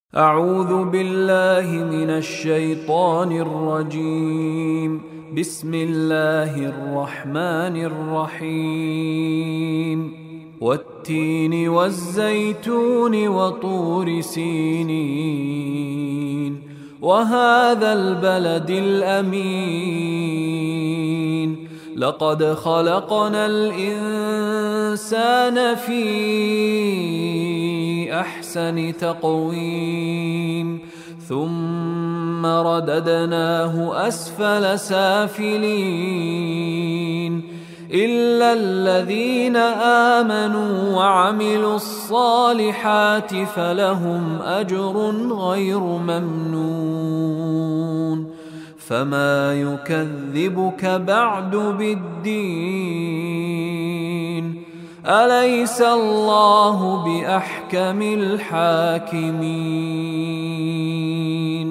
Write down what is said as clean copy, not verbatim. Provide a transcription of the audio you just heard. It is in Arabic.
أعوذ بالله من الشيطان الرجيم. بسم الله الرحمن الرحيم. والتين والزيتون وطور سينين وهذا البلد الأمين لقد خلقنا الإنسان في أحسن تقويم ثم رددناه أسفل سافلين إلا الذين آمنوا وعملوا الصالحات فلهم أجر غير ممنون فما يكذبك بعد بالدين أليس الله بأحكم الحاكمين